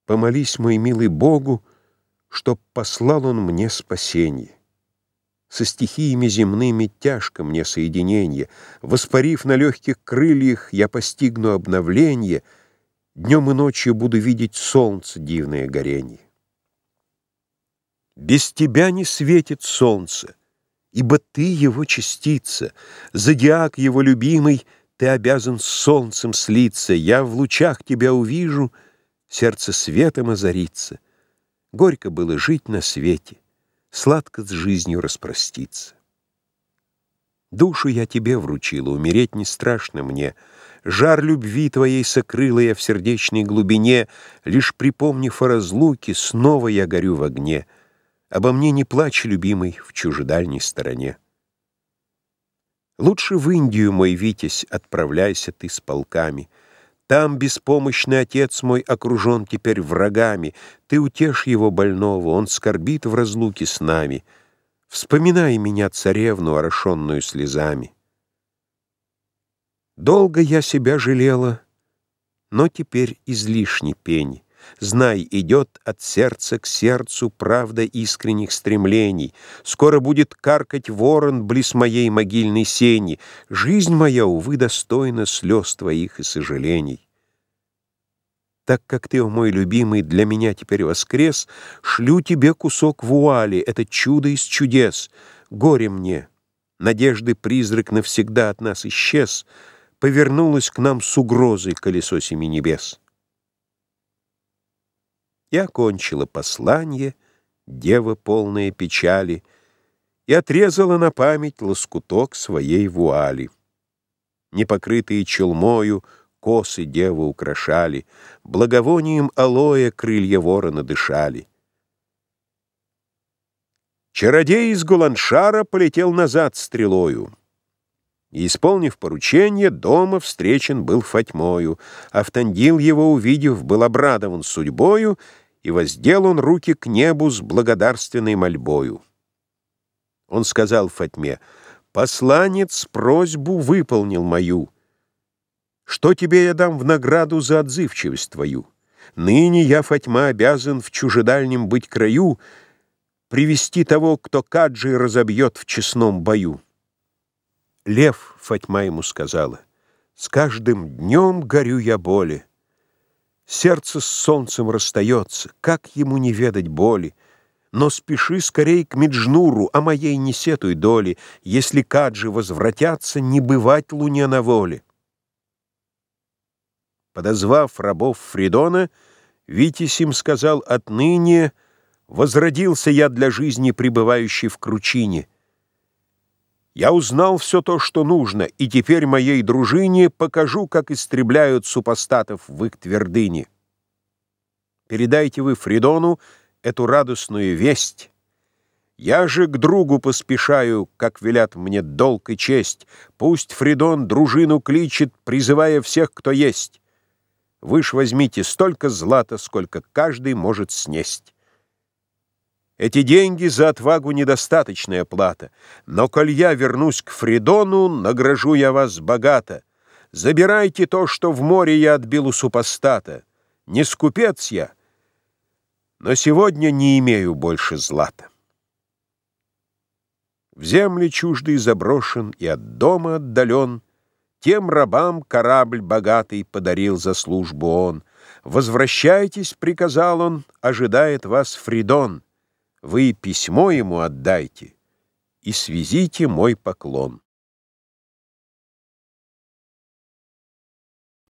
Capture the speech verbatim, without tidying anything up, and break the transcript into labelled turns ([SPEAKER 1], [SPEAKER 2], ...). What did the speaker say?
[SPEAKER 1] Помолись, мой милый, Богу, чтоб послал он мне спасенье. Со стихиями земными тяжко мне соединенье. Воспарив на легких крыльях, я постигну обновленье, днем и ночью буду видеть солнце дивное горенье. Без тебя не светит солнце, ибо ты его частица, зодиак его любимый, ты обязан с солнцем слиться. Я в лучах тебя увижу, сердце светом озарится. Горько было жить на свете, сладко с жизнью распроститься. Душу я тебе вручила, умереть не страшно мне. Жар любви твоей сокрыла я в сердечной глубине. Лишь припомнив о разлуке, снова я горю в огне. Обо мне не плачь, любимый, в чужедальней стороне. Лучше в Индию, мой Витязь, отправляйся ты с полками. Там беспомощный отец мой окружен теперь врагами. Ты утешь его больного, он скорбит в разлуке с нами. Вспоминай меня, царевну, орошенную слезами. Долго я себя жалела, но теперь излишне пень. Знай, идет от сердца к сердцу правда искренних стремлений. Скоро будет каркать ворон близ моей могильной сени. Жизнь моя, увы, достойна слез твоих и сожалений. Так как ты, о мой любимый, для меня теперь воскрес, шлю тебе кусок вуали, это чудо из чудес. Горе мне, надежды призрак навсегда от нас исчез, повернулось к нам с угрозой колесо семи небес. И окончила посланье дева, полная печали, и отрезала на память лоскуток своей вуали. Непокрытые челмою косы деву украшали, благовонием алоэ крылья ворона дышали. Чародей из Гуланшара полетел назад стрелою, и, исполнив поручение, дома встречен был Фатьмою. Автандил его, увидев, был обрадован судьбою, и воздел он руки к небу с благодарственной мольбою. Он сказал Фатьме: «Посланец просьбу выполнил мою. Что тебе я дам в награду за отзывчивость твою? Ныне я, Фатьма, обязан в чужедальнем быть краю привести того, кто каджи разобьет в честном бою». «Лев, — Фатьма ему сказала, — с каждым днем горю я боли. Сердце с солнцем расстается, как ему не ведать боли? Но спеши скорей к Меджнуру, о моей не сетуй доли. Если каджи возвратятся, не бывать луне на воле». Подозвав рабов Фридона, Витязь им сказал: «Отныне возродился я для жизни, пребывающей в кручине. Я узнал все то, что нужно, и теперь моей дружине покажу, как истребляют супостатов в их твердыне. Передайте вы Фридону эту радостную весть. Я же к другу поспешаю, как велят мне долг и честь. Пусть Фридон дружину кличет, призывая всех, кто есть. Вы ж возьмите столько злата, сколько каждый может снесть. Эти деньги за отвагу недостаточная плата, но коль я вернусь к Фридону, награжу я вас богато. Забирайте то, что в море я отбил у супостата. Не скупец я, но сегодня не имею больше злата». В земли чуждый заброшен и от дома отдален, тем рабам корабль богатый подарил за службу он. «Возвращайтесь, — приказал он, — ожидает вас Фридон. Вы письмо ему отдайте и свезите мой поклон».